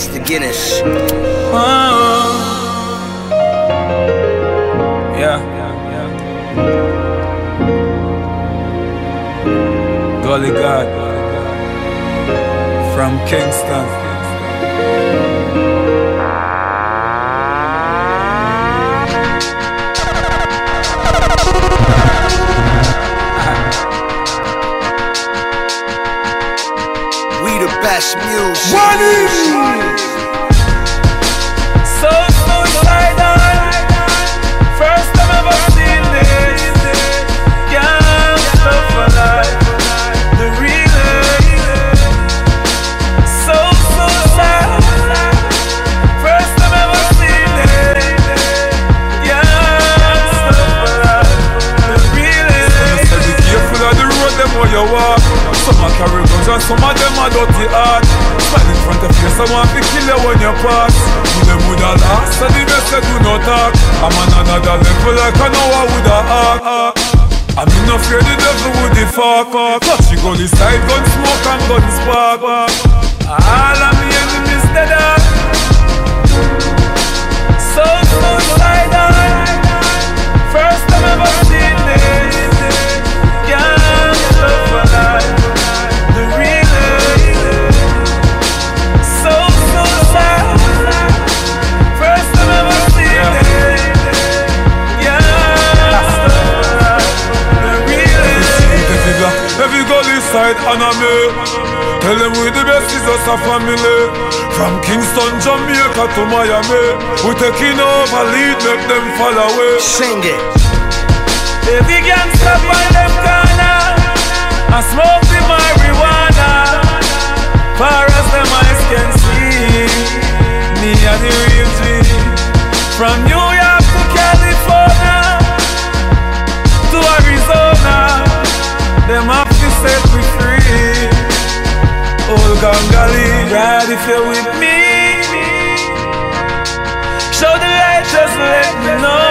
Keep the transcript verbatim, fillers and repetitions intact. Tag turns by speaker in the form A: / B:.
A: Mister Guinness.
B: Oh. Yeah, yeah, yeah. Gully God from Kingston.
A: We the best music.
B: Money. So suicidal. First time ever seen this. Gangsta for life. The real. So suicidal. First time ever seen this. Gangsta for life. The real. So be careful of the road them where you walk. Some a carry guns and some of them a dirty heart. Stand in front of you, someone fi kill you when you pass. You them woulda lost, so the best say do not talk. I'm on another level like I know I woulda act. I'm in no fear the devil would the fuck up. Touch you go this side, gun smoke and gun spark. All of me enemies dead up. So suicidal. First time ever seen this. Gangsta for life. The real. So suicidal. First time ever seen this. Gangsta for life. The real. Every gully side on a me. Tell them we the best is us a family. From Kingston, Jamaica to Miami. We taking over lead, make them fall away.
A: Sing it.
B: Every gangsta on them corner, I smoke the marijuana. Far as them eyes can see, me and the real G. From New York to California to Arizona, them have to set me free. Old Gangali, ride if you're with me. Show the light, just let me know.